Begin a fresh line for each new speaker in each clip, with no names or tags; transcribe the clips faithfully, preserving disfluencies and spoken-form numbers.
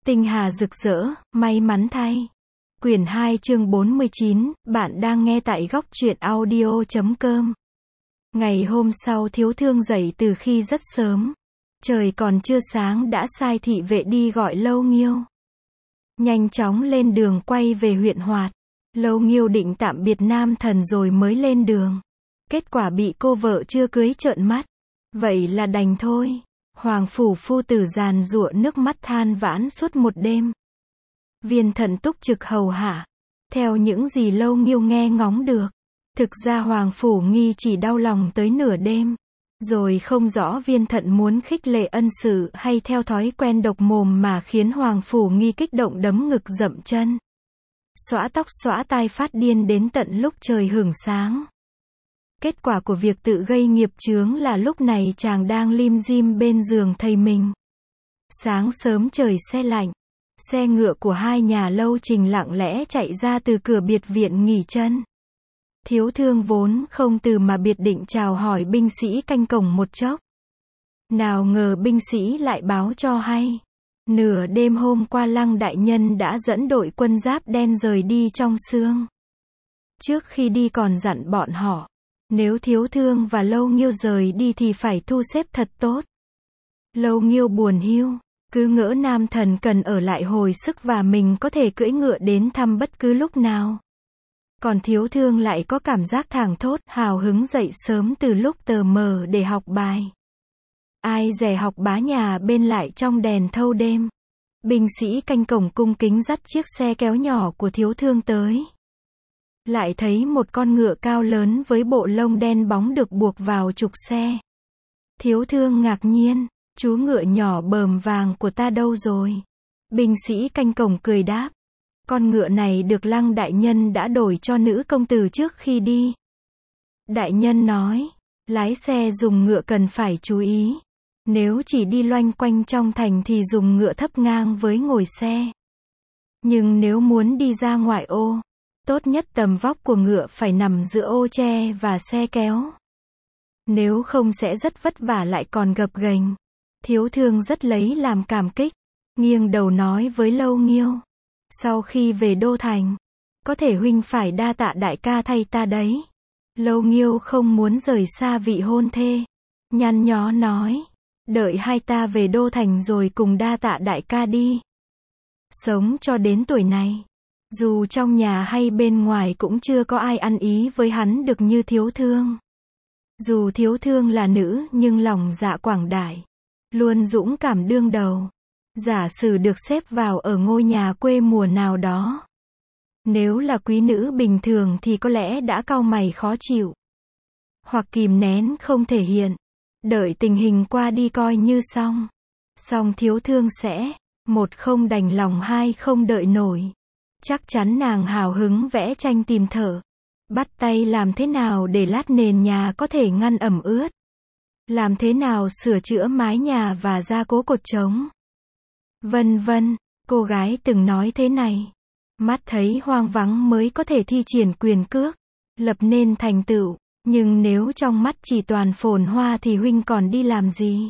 Tinh hà rực rỡ, may mắn thay. Quyển hai chương bốn mươi chín, bạn đang nghe tại góc truyện audio chấm com. Ngày hôm sau Thiếu Thương dậy từ khi rất sớm. Trời còn chưa sáng đã sai thị vệ đi gọi Lâu Nghiêu. Nhanh chóng lên đường quay về huyện Hoạt. Lâu Nghiêu định tạm biệt Nam Thần rồi mới lên đường. Kết quả bị cô vợ chưa cưới trợn mắt. Vậy là đành thôi. Hoàng phủ phu tử giàn giụa nước mắt than vãn suốt một đêm. Viên Thận túc trực hầu hạ. Theo những gì Lâu Nghiêu nghe ngóng được, thực ra Hoàng phủ nghi chỉ đau lòng tới nửa đêm. Rồi không rõ Viên Thận muốn khích lệ ân sự hay theo thói quen độc mồm mà khiến Hoàng phủ nghi kích động đấm ngực dậm chân. Xõa tóc xõa tai phát điên đến tận lúc trời hửng sáng. Kết quả của việc tự gây nghiệp chướng là lúc này chàng đang lim dim bên giường thầy mình. Sáng sớm trời se lạnh. Xe ngựa của hai nhà Lâu Trình lặng lẽ chạy ra từ cửa biệt viện nghỉ chân. Thiếu Thương vốn không từ mà biệt định chào hỏi binh sĩ canh cổng một chốc. Nào ngờ binh sĩ lại báo cho hay. Nửa đêm hôm qua Lăng đại nhân đã dẫn đội quân giáp đen rời đi trong sương. Trước khi đi còn dặn bọn họ, nếu Thiếu Thương và Lâu Nghiêu rời đi thì phải thu xếp thật tốt. Lâu Nghiêu buồn hiu, cứ ngỡ Nam Thần cần ở lại hồi sức và mình có thể cưỡi ngựa đến thăm bất cứ lúc nào. Còn Thiếu Thương lại có cảm giác thảng thốt, hào hứng dậy sớm từ lúc tờ mờ để học bài. Ai dè học bá nhà bên lại trong đèn thâu đêm. Binh sĩ canh cổng cung kính dắt chiếc xe kéo nhỏ của Thiếu Thương tới. Lại thấy một con ngựa cao lớn với bộ lông đen bóng được buộc vào trục xe. Thiếu Thương ngạc nhiên, chú ngựa nhỏ bờm vàng của ta đâu rồi? Binh sĩ canh cổng cười đáp, con ngựa này được Lăng đại nhân đã đổi cho nữ công tử trước khi đi. Đại nhân nói, lái xe dùng ngựa cần phải chú ý. Nếu chỉ đi loanh quanh trong thành thì dùng ngựa thấp ngang với ngồi xe. Nhưng nếu muốn đi ra ngoại ô, tốt nhất tầm vóc của ngựa phải nằm giữa ô tre và xe kéo. Nếu không sẽ rất vất vả lại còn gập ghềnh. Thiếu Thương rất lấy làm cảm kích, nghiêng đầu nói với Lâu Nghiêu, sau khi về đô thành, có thể huynh phải đa tạ đại ca thay ta đấy. Lâu Nghiêu không muốn rời xa vị hôn thê, nhăn nhó nói, đợi hai ta về đô thành rồi cùng đa tạ đại ca đi. Sống cho đến tuổi này, dù trong nhà hay bên ngoài cũng chưa có ai ăn ý với hắn được như Thiếu Thương. Dù Thiếu Thương là nữ nhưng lòng dạ quảng đại, luôn dũng cảm đương đầu. Giả sử được xếp vào ở ngôi nhà quê mùa nào đó, nếu là quý nữ bình thường thì có lẽ đã cau mày khó chịu, hoặc kìm nén không thể hiện, đợi tình hình qua đi coi như xong. Song Thiếu Thương sẽ, một không đành lòng, hai không đợi nổi. Chắc chắn nàng hào hứng vẽ tranh tìm thợ, bắt tay làm thế nào để lát nền nhà có thể ngăn ẩm ướt, làm thế nào sửa chữa mái nhà và gia cố cột trống, vân vân. Cô gái từng nói thế này, mắt thấy hoang vắng mới có thể thi triển quyền cước, lập nên thành tựu, nhưng nếu trong mắt chỉ toàn phồn hoa thì huynh còn đi làm gì?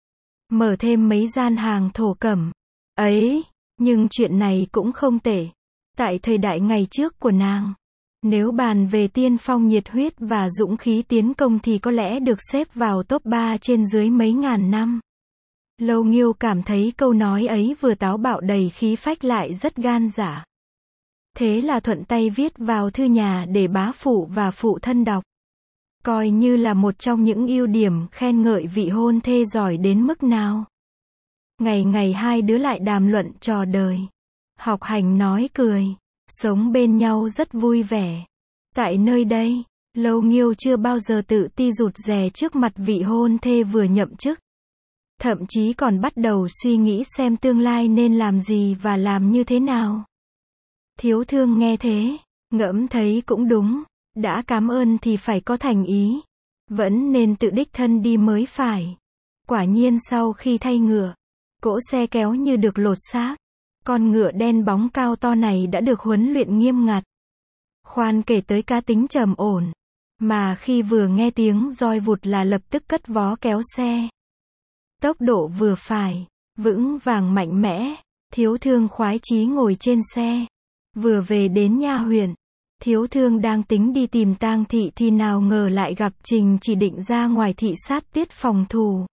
Mở thêm mấy gian hàng thổ cẩm. Ấy, nhưng chuyện này cũng không tệ. Tại thời đại ngày trước của nàng, nếu bàn về tiên phong nhiệt huyết và dũng khí tiến công thì có lẽ được xếp vào top ba trên dưới mấy ngàn năm. Lâu Nghiêu cảm thấy câu nói ấy vừa táo bạo đầy khí phách lại rất gan dạ. Thế là thuận tay viết vào thư nhà để bá phụ và phụ thân đọc. Coi như là một trong những ưu điểm khen ngợi vị hôn thê giỏi đến mức nào. Ngày ngày hai đứa lại đàm luận trò đời, học hành nói cười, sống bên nhau rất vui vẻ. Tại nơi đây, Lâu Nghiêu chưa bao giờ tự ti rụt rè trước mặt vị hôn thê vừa nhậm chức. Thậm chí còn bắt đầu suy nghĩ xem tương lai nên làm gì và làm như thế nào. Thiếu Thương nghe thế, ngẫm thấy cũng đúng, đã cảm ơn thì phải có thành ý, vẫn nên tự đích thân đi mới phải. Quả nhiên sau khi thay ngựa, cỗ xe kéo như được lột xác. Con ngựa đen bóng cao to này đã được huấn luyện nghiêm ngặt. Khoan kể tới cá tính trầm ổn, mà khi vừa nghe tiếng roi vụt là lập tức cất vó kéo xe. Tốc độ vừa phải, vững vàng mạnh mẽ, Thiếu thương khoái chí ngồi trên xe. Vừa về đến nha huyện. Thiếu thương đang tính đi tìm Tang thị thì nào ngờ lại gặp Trình Chỉ định ra ngoài thị sát tiết phòng thủ.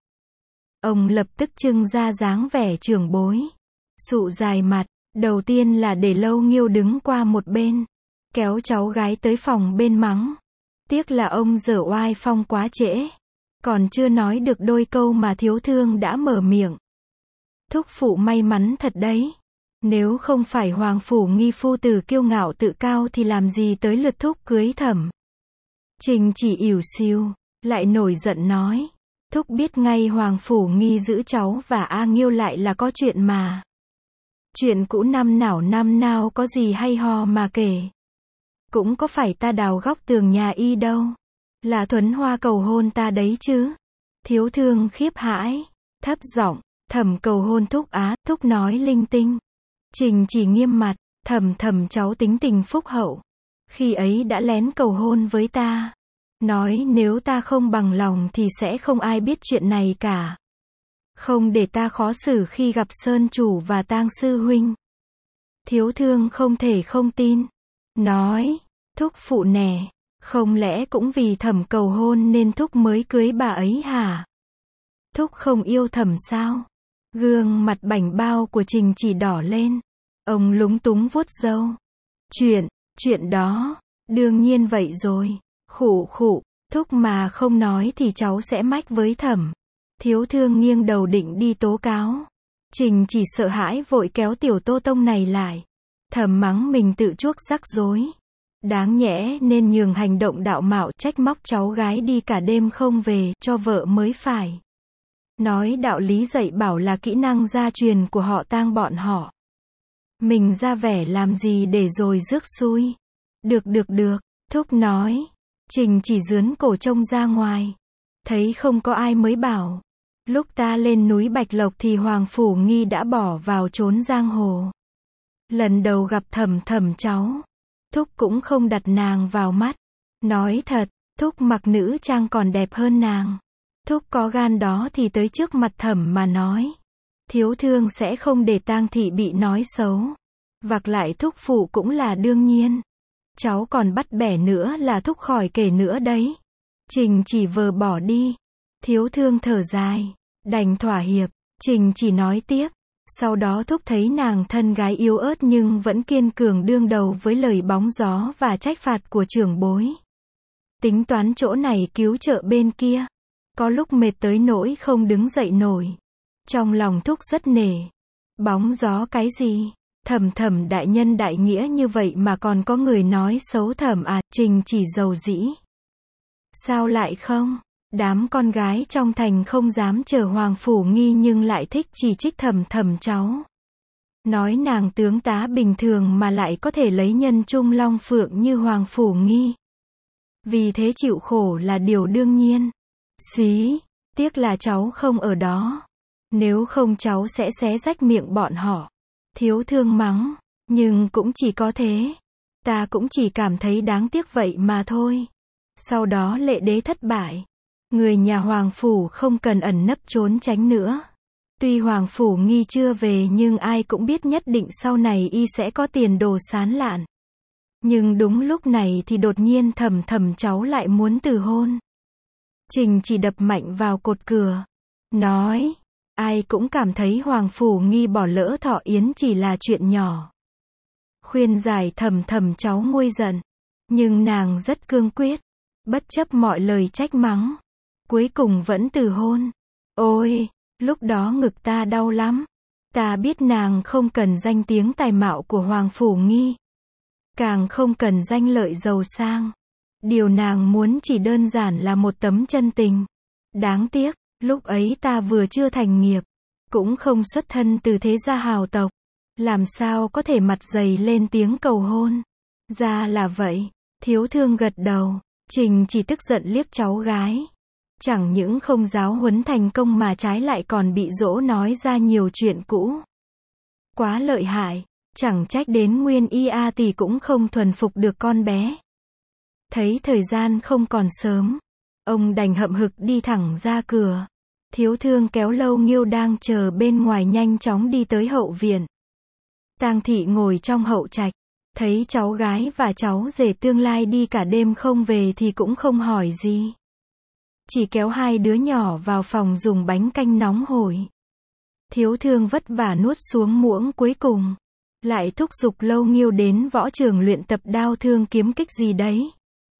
Ông lập tức trưng ra dáng vẻ trưởng bối. Sụ dài mặt, đầu tiên là để Lâu Nghiêu đứng qua một bên. Kéo cháu gái tới phòng bên mắng. Tiếc là ông giở oai phong quá trễ. Còn chưa nói được đôi câu mà thiếu thương đã mở miệng. Thúc phụ may mắn thật đấy. Nếu không phải Hoàng Phủ Nghi phu tử kiêu ngạo tự cao thì làm gì tới lượt thúc cưới Thẩm. Trình Chỉ ỉu xìu, lại nổi giận nói. Thúc biết ngay Hoàng Phủ Nghi giữ cháu và A Nghiêu lại là có chuyện mà. Chuyện cũ năm nào năm nào có gì hay ho mà kể. Cũng có phải ta đào góc tường nhà y đâu. Là Thuấn Hoa cầu hôn ta đấy chứ. Thiếu thương khiếp hãi, thấp giọng, Thẩm cầu hôn thúc á, thúc nói linh tinh. Trình Chỉ nghiêm mặt, Thẩm Thẩm cháu tính tình phúc hậu. Khi ấy đã lén cầu hôn với ta. Nói nếu ta không bằng lòng thì sẽ không ai biết chuyện này cả. Không để ta khó xử khi gặp Sơn chủ và Tang sư huynh. Thiếu thương không thể không tin. Nói, thúc phụ nè, không lẽ cũng vì Thẩm cầu hôn nên thúc mới cưới bà ấy hả? Thúc không yêu Thẩm sao? Gương mặt bảnh bao của Trình Chỉ đỏ lên. Ông lúng túng vuốt râu. Chuyện, chuyện đó, đương nhiên vậy rồi. Khụ khụ, thúc mà không nói thì cháu sẽ mách với Thẩm. Thiếu thương nghiêng đầu định đi tố cáo. Trình Chỉ sợ hãi vội kéo tiểu Tô Tông này lại. Thầm mắng mình tự chuốc rắc rối. Đáng nhẽ nên nhường hành động đạo mạo trách móc cháu gái đi cả đêm không về cho vợ mới phải. Nói đạo lý dạy bảo là kỹ năng gia truyền của họ Tang bọn họ. Mình ra vẻ làm gì để rồi rước xui. Được được được, thúc nói. Trình Chỉ dướn cổ trông ra ngoài. Thấy không có ai mới bảo. Lúc ta lên núi Bạch Lộc thì Hoàng Phủ Nghi đã bỏ vào trốn giang hồ. Lần đầu gặp Thẩm Thẩm cháu. Thúc cũng không đặt nàng vào mắt. Nói thật, thúc mặc nữ trang còn đẹp hơn nàng. Thúc có gan đó thì tới trước mặt Thẩm mà nói. Thiếu thương sẽ không để Tang thị bị nói xấu. Vặc lại thúc phụ cũng là đương nhiên. Cháu còn bắt bẻ nữa là thúc khỏi kể nữa đấy. Trình Chỉ vờ bỏ đi. Thiếu thương thở dài. Đành thỏa hiệp. Trình Chỉ nói tiếp. Sau đó thúc thấy nàng thân gái yếu ớt nhưng vẫn kiên cường đương đầu với lời bóng gió và trách phạt của trưởng bối. Tính toán chỗ này cứu trợ bên kia. Có lúc mệt tới nỗi không đứng dậy nổi. Trong lòng thúc rất nể. Bóng gió cái gì? Thẩm Thẩm đại nhân đại nghĩa như vậy mà còn có người nói xấu Thẩm à? Trình Chỉ dầu dĩ. Sao lại không? Đám con gái trong thành không dám chờ Hoàng Phủ Nghi nhưng lại thích chỉ trích Thẩm Thẩm cháu. Nói nàng tướng tá bình thường mà lại có thể lấy nhân trung long phượng như Hoàng Phủ Nghi. Vì thế chịu khổ là điều đương nhiên. Xí, tiếc là cháu không ở đó. Nếu không cháu sẽ xé rách miệng bọn họ. Thiếu thương mắng, nhưng cũng chỉ có thế. Ta cũng chỉ cảm thấy đáng tiếc vậy mà thôi. Sau đó Lệ Đế thất bại. Người nhà Hoàng Phủ không cần ẩn nấp trốn tránh nữa. Tuy Hoàng Phủ Nghi chưa về nhưng ai cũng biết nhất định sau này y sẽ có tiền đồ sán lạn. Nhưng đúng lúc này thì đột nhiên Thẩm Thẩm cháu lại muốn từ hôn. Trình Chỉ đập mạnh vào cột cửa. Nói, ai cũng cảm thấy Hoàng Phủ Nghi bỏ lỡ thọ yến chỉ là chuyện nhỏ. Khuyên giải Thẩm Thẩm cháu nguôi giận. Nhưng nàng rất cương quyết. Bất chấp mọi lời trách mắng. Cuối cùng vẫn từ hôn. Ôi, lúc đó ngực ta đau lắm. Ta biết nàng không cần danh tiếng tài mạo của Hoàng Phủ Nghi. Càng không cần danh lợi giàu sang. Điều nàng muốn chỉ đơn giản là một tấm chân tình. Đáng tiếc, lúc ấy ta vừa chưa thành nghiệp. Cũng không xuất thân từ thế gia hào tộc. Làm sao có thể mặt dày lên tiếng cầu hôn. Ra là vậy. Thiếu thương gật đầu. Trình Chỉ tức giận liếc cháu gái. Chẳng những không giáo huấn thành công mà trái lại còn bị dỗ nói ra nhiều chuyện cũ. Quá lợi hại. Chẳng trách đến Nguyên Y A tỷ cũng không thuần phục được con bé. Thấy thời gian không còn sớm. Ông đành hậm hực đi thẳng ra cửa. Thiếu thương kéo Lâu Nghiêu đang chờ bên ngoài nhanh chóng đi tới hậu viện. Tang thị ngồi trong hậu trạch, thấy cháu gái và cháu rể tương lai đi cả đêm không về thì cũng không hỏi gì. Chỉ kéo hai đứa nhỏ vào phòng dùng bánh canh nóng hổi. Thiếu Thương vất vả nuốt xuống muỗng cuối cùng. Lại thúc giục Lâu Nghiêu đến võ trường luyện tập đao thương kiếm kích gì đấy.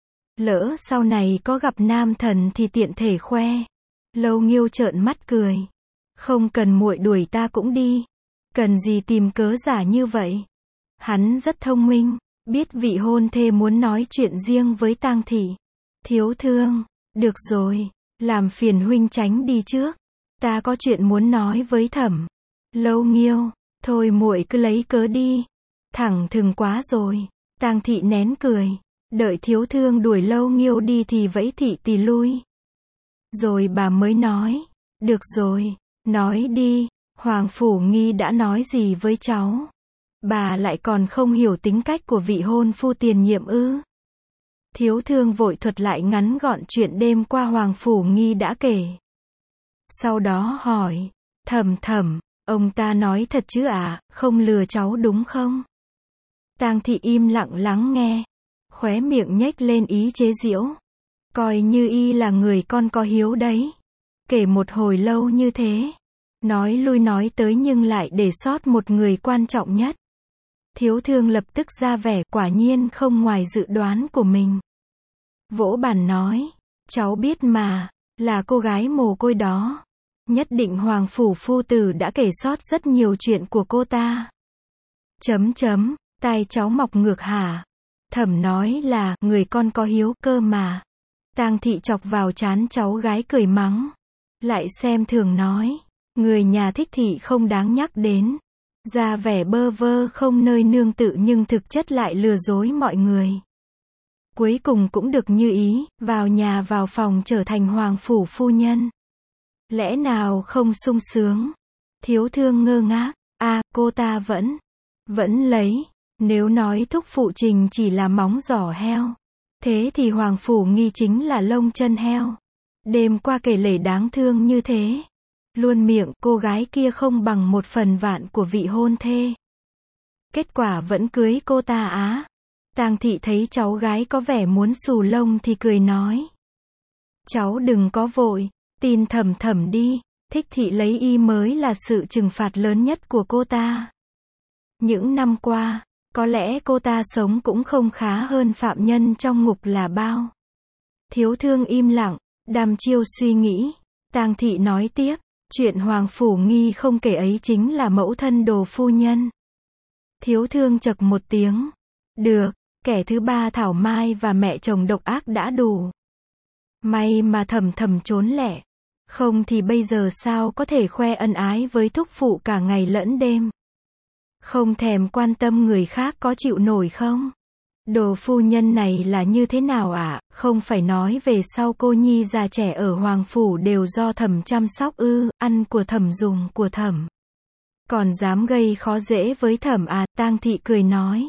Lỡ sau này có gặp nam thần thì tiện thể khoe. Lâu Nghiêu trợn mắt cười. Không cần muội đuổi ta cũng đi. Cần gì tìm cớ giả như vậy. Hắn rất thông minh, biết vị hôn thê muốn nói chuyện riêng với Tang thị. Thiếu Thương, được rồi, làm phiền huynh tránh đi trước. Ta có chuyện muốn nói với Thẩm. Lâu Nghiêu, thôi muội cứ lấy cớ đi. Thẳng thừng quá rồi. Tang thị nén cười, đợi Thiếu Thương đuổi Lâu Nghiêu đi thì vẫy thị tỳ lui. Rồi bà mới nói, được rồi, nói đi, Hoàng Phủ Nghi đã nói gì với cháu? Bà lại còn không hiểu tính cách của vị hôn phu tiền nhiệm ư? Thiếu Thương vội thuật lại ngắn gọn chuyện đêm qua Hoàng Phủ Nghi đã kể. Sau đó hỏi, Thẩm Thẩm, ông ta nói thật chứ à, không lừa cháu đúng không? Tang thị im lặng lắng nghe, khóe miệng nhếch lên ý chế giễu. Coi như y là người con có hiếu đấy. Kể một hồi lâu như thế. Nói lui nói tới nhưng lại để sót một người quan trọng nhất. Thiếu Thương lập tức ra vẻ quả nhiên không ngoài dự đoán của mình. Vỗ bàn nói, cháu biết mà, là cô gái mồ côi đó. Nhất định Hoàng Phủ phu tử đã kể sót rất nhiều chuyện của cô ta. Chấm chấm, tai cháu mọc ngược hả? Thẩm nói là, người con có hiếu cơ mà. Tang thị chọc vào trán cháu gái cười mắng. Lại xem thường nói, người nhà Thích thị không đáng nhắc đến. Ra vẻ bơ vơ không nơi nương tự nhưng thực chất lại lừa dối mọi người. Cuối cùng cũng được như ý, vào nhà vào phòng trở thành Hoàng Phủ phu nhân. Lẽ nào không sung sướng? Thiếu Thương ngơ ngác, a à, cô ta vẫn, vẫn lấy, nếu nói thúc phụ Trình chỉ là móng giỏ heo. Thế thì Hoàng Phủ Nghi chính là lông chân heo. Đêm qua kể lể đáng thương như thế. Luôn miệng cô gái kia không bằng một phần vạn của vị hôn thê. Kết quả vẫn cưới cô ta á. Tang thị thấy cháu gái có vẻ muốn xù lông thì cười nói. Cháu đừng có vội, tin Thẩm Thẩm đi. Thích thị lấy y mới là sự trừng phạt lớn nhất của cô ta. Những năm qua, có lẽ cô ta sống cũng không khá hơn phạm nhân trong ngục là bao. Thiếu Thương im lặng, đăm chiêu suy nghĩ. Tang thị nói tiếp, chuyện Hoàng Phủ Nghi không kể ấy chính là mẫu thân Đồ phu nhân. Thiếu Thương chậc một tiếng. Được, kẻ thứ ba thảo mai và mẹ chồng độc ác đã đủ. May mà Thẩm Thẩm trốn lẻ. Không thì bây giờ sao có thể khoe ân ái với thúc phụ cả ngày lẫn đêm. Không thèm quan tâm người khác có chịu nổi không? Đồ phu nhân này là như thế nào ạ? À? Không phải nói về sau cô nhi già trẻ ở Hoàng Phủ đều do Thẩm chăm sóc ư, ăn của Thẩm dùng của Thẩm. Còn dám gây khó dễ với Thẩm à? Tang thị cười nói.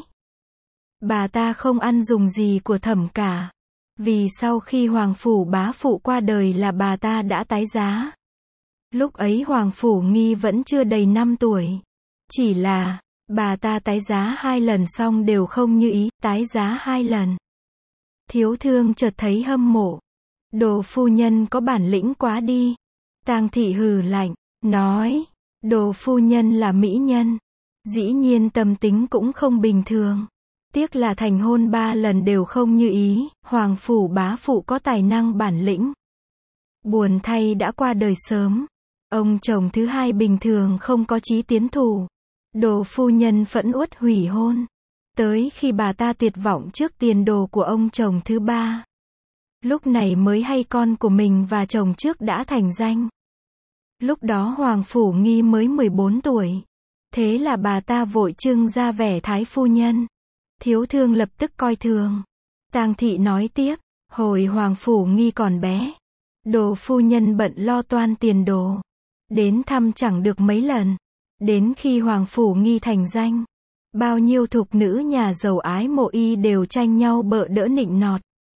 Bà ta không ăn dùng gì của Thẩm cả. Vì sau khi Hoàng Phủ bá phụ qua đời là bà ta đã tái giá. Lúc ấy Hoàng Phủ Nghi vẫn chưa đầy năm tuổi. Chỉ là, bà ta tái giá hai lần xong đều không như ý, tái giá hai lần. Thiếu Thương chợt thấy hâm mộ. Đồ phu nhân có bản lĩnh quá đi. Tang thị hừ lạnh, nói, Đồ phu nhân là mỹ nhân. Dĩ nhiên tâm tính cũng không bình thường. Tiếc là thành hôn ba lần đều không như ý, Hoàng Phủ bá phụ có tài năng bản lĩnh. Buồn thay đã qua đời sớm. Ông chồng thứ hai bình thường không có chí tiến thủ. Đồ phu nhân phẫn uất hủy hôn. Tới khi bà ta tuyệt vọng trước tiền đồ của ông chồng thứ ba. Lúc này mới hay con của mình và chồng trước đã thành danh. Lúc đó Hoàng Phủ Nghi mới mười bốn tuổi. Thế là bà ta vội trưng ra vẻ thái phu nhân. Thiếu Thương lập tức coi thường. Tang thị nói tiếp, hồi Hoàng Phủ Nghi còn bé. Đồ phu nhân bận lo toan tiền đồ. Đến thăm chẳng được mấy lần. Đến khi Hoàng Phủ Nghi thành danh. Bao nhiêu thục nữ nhà giàu ái mộ y đều tranh nhau bợ đỡ nịnh nọt.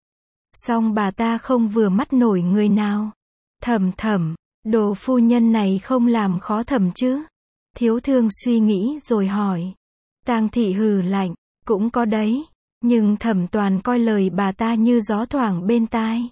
Song bà ta không vừa mắt nổi người nào. Thẩm Thẩm, Đồ phu nhân này không làm khó Thẩm chứ? Thiếu Thương suy nghĩ rồi hỏi. Tang thị hừ lạnh, cũng có đấy, nhưng Thẩm toàn coi lời bà ta như gió thoảng bên tai.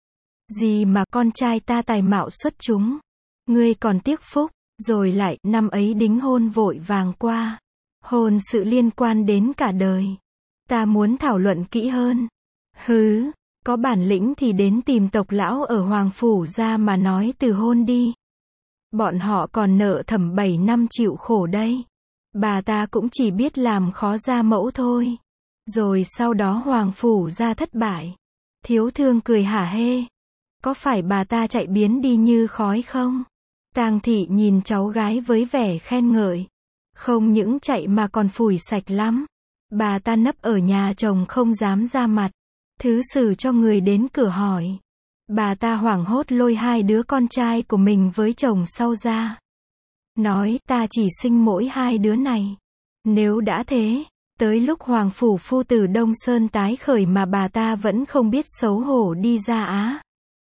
Gì mà con trai ta tài mạo xuất chúng, ngươi còn tiếc phúc, rồi lại, năm ấy đính hôn vội vàng qua. Hôn sự liên quan đến cả đời. Ta muốn thảo luận kỹ hơn. Hứ, có bản lĩnh thì đến tìm tộc lão ở Hoàng Phủ ra mà nói từ hôn đi. Bọn họ còn nợ Thẩm bảy năm chịu khổ đây. Bà ta cũng chỉ biết làm khó ra mẫu thôi. Rồi sau đó Hoàng Phủ ra thất bại. Thiếu thương cười hả hê. Có phải bà ta chạy biến đi như khói không? Tang thị nhìn cháu gái với vẻ khen ngợi. Không những chạy mà còn phủi sạch lắm. Bà ta nấp ở nhà chồng không dám ra mặt. Thứ xử cho người đến cửa hỏi. Bà ta hoảng hốt lôi hai đứa con trai của mình với chồng sau ra. Nói ta chỉ sinh mỗi hai đứa này. Nếu đã thế, tới lúc Hoàng Phủ phu tử Đông Sơn tái khởi mà bà ta vẫn không biết xấu hổ đi ra á.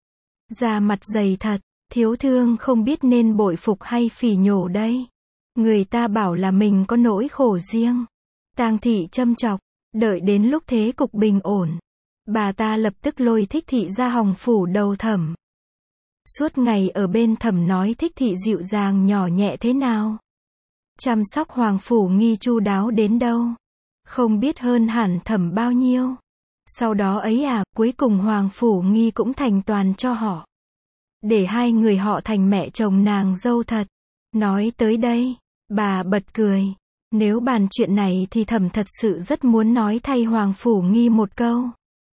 Da mặt dày thật, thiếu thương không biết nên bội phục hay phỉ nhổ đây. Người ta bảo là mình có nỗi khổ riêng. Tang thị châm chọc, đợi đến lúc thế cục bình ổn. Bà ta lập tức lôi Thích thị ra Hồng Phủ đầu Thẩm. Suốt ngày ở bên Thẩm nói Thích thị dịu dàng nhỏ nhẹ thế nào. Chăm sóc Hoàng Phủ Nghi chu đáo đến đâu. Không biết hơn hẳn Thẩm bao nhiêu. Sau đó ấy à, cuối cùng Hoàng Phủ Nghi cũng thành toàn cho họ. Để hai người họ thành mẹ chồng nàng dâu thật. Nói tới đây, bà bật cười. Nếu bàn chuyện này thì Thẩm thật sự rất muốn nói thay Hoàng Phủ Nghi một câu.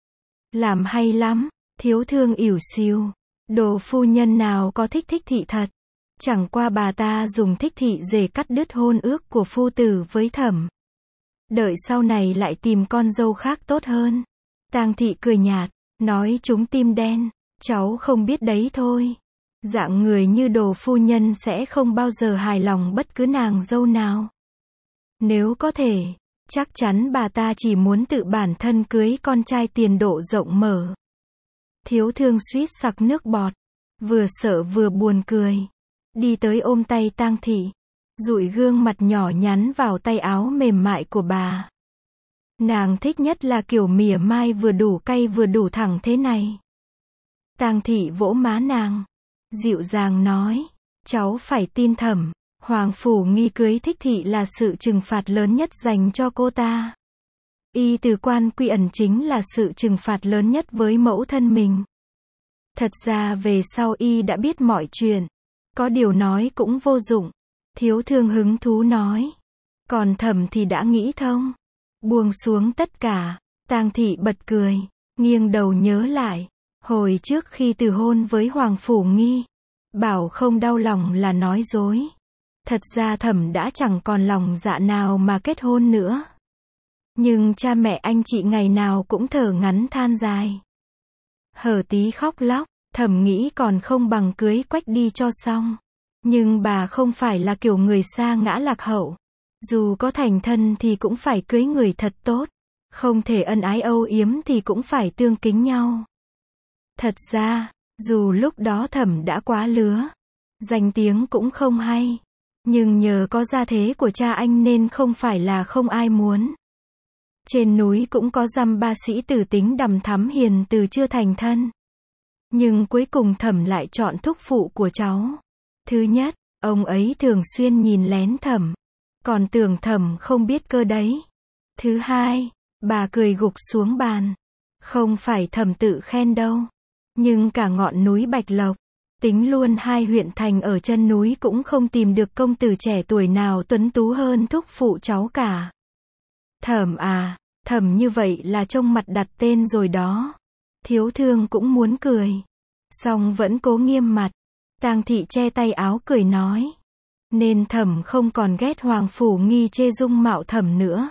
Làm hay lắm, thiếu thương ỉu xìu. Đồ phu nhân nào có thích Thích thị thật. Chẳng qua bà ta dùng Thích thị để cắt đứt hôn ước của phu tử với Thẩm. Đợi sau này lại tìm con dâu khác tốt hơn. Tang thị cười nhạt, nói chúng tim đen. Cháu không biết đấy thôi. Dạng người như đồ phu nhân sẽ không bao giờ hài lòng bất cứ nàng dâu nào. Nếu có thể, chắc chắn bà ta chỉ muốn tự bản thân cưới con trai tiền độ rộng mở. Thiếu thương suýt sặc nước bọt. Vừa sợ vừa buồn cười. Đi tới ôm tay Tang thị. Dụi gương mặt nhỏ nhắn vào tay áo mềm mại của bà. Nàng thích nhất là kiểu mỉa mai vừa đủ cay vừa đủ thẳng thế này. Tang thị vỗ má nàng. Dịu dàng nói. Cháu phải tin Thẩm. Hoàng Phủ Nghi cưới Thích thị là sự trừng phạt lớn nhất dành cho cô ta. Y từ quan quy ẩn chính là sự trừng phạt lớn nhất với mẫu thân mình. Thật ra về sau Y đã biết mọi chuyện. Có điều nói cũng vô dụng. Thiếu thương hứng thú nói. Còn Thẩm thì đã nghĩ thông. Buông xuống tất cả. Tang thị bật cười. Nghiêng đầu nhớ lại. Hồi trước khi từ hôn với Hoàng Phủ Nghi. Bảo không đau lòng là nói dối. Thật ra Thẩm đã chẳng còn lòng dạ nào mà kết hôn nữa. Nhưng cha mẹ anh chị ngày nào cũng thở ngắn than dài. Hở tí khóc lóc, Thẩm nghĩ còn không bằng cưới Quách đi cho xong. Nhưng bà không phải là kiểu người sa ngã lạc hậu. Dù có thành thân thì cũng phải cưới người thật tốt. Không thể ân ái âu yếm thì cũng phải tương kính nhau. Thật ra, dù lúc đó Thẩm đã quá lứa, danh tiếng cũng không hay. Nhưng nhờ có gia thế của cha anh nên không phải là không ai muốn. Trên núi cũng có dăm ba sĩ tử tính đằm thắm hiền từ chưa thành thân. Nhưng cuối cùng Thẩm lại chọn thúc phụ của cháu. Thứ nhất, ông ấy thường xuyên nhìn lén Thẩm. Còn tưởng Thẩm không biết cơ đấy. Thứ hai, bà cười gục xuống bàn. Không phải Thẩm tự khen đâu. Nhưng cả ngọn núi Bạch Lộc, tính luôn hai huyện thành ở chân núi cũng không tìm được công tử trẻ tuổi nào tuấn tú hơn thúc phụ cháu cả. Thẩm à, Thẩm như vậy là trông mặt đặt tên rồi đó. Thiếu thương cũng muốn cười. Song vẫn cố nghiêm mặt. Tang thị che tay áo cười nói. Nên Thẩm không còn ghét Hoàng Phủ Nghi chê dung mạo Thẩm nữa.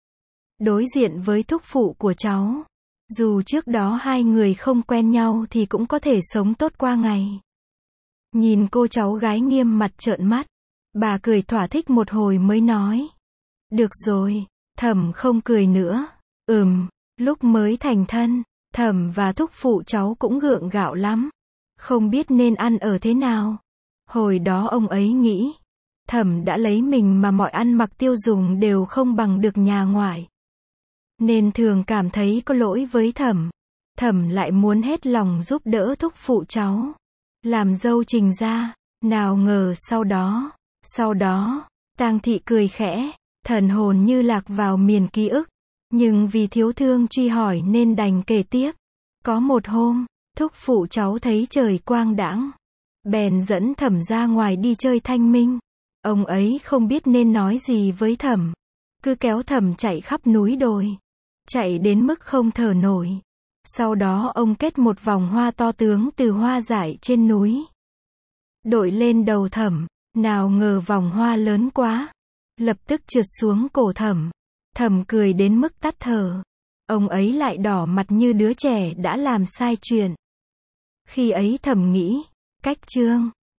Đối diện với thúc phụ của cháu. Dù trước đó hai người không quen nhau thì cũng có thể sống tốt qua ngày. Nhìn cô cháu gái nghiêm mặt trợn mắt. Bà cười thỏa thích một hồi mới nói. Được rồi, Thẩm không cười nữa. Ừm, lúc mới thành thân, Thẩm và thúc phụ cháu cũng gượng gạo lắm. Không biết nên ăn ở thế nào. Hồi đó ông ấy nghĩ, Thẩm đã lấy mình mà mọi ăn mặc tiêu dùng đều không bằng được nhà ngoại. Nên thường cảm thấy có lỗi với Thẩm. Thẩm lại muốn hết lòng giúp đỡ thúc phụ cháu. Làm dâu Trình gia. Nào ngờ sau đó, sau đó, Tang thị cười khẽ, thần hồn như lạc vào miền ký ức. Nhưng vì thiếu thương truy hỏi nên đành kể tiếp. Có một hôm, thúc phụ cháu thấy trời quang đãng, bèn dẫn Thẩm ra ngoài đi chơi thanh minh. Ông ấy không biết nên nói gì với Thẩm, cứ kéo Thẩm chạy khắp núi đồi, chạy đến mức không thở nổi. Sau đó ông kết một vòng hoa to tướng từ hoa dại trên núi, đội lên đầu Thẩm. Nào ngờ vòng hoa lớn quá, lập tức trượt xuống cổ Thẩm. Thẩm cười đến mức tắt thở. Ông ấy lại đỏ mặt như đứa trẻ đã làm sai chuyện. Khi ấy Thẩm nghĩ, cách trương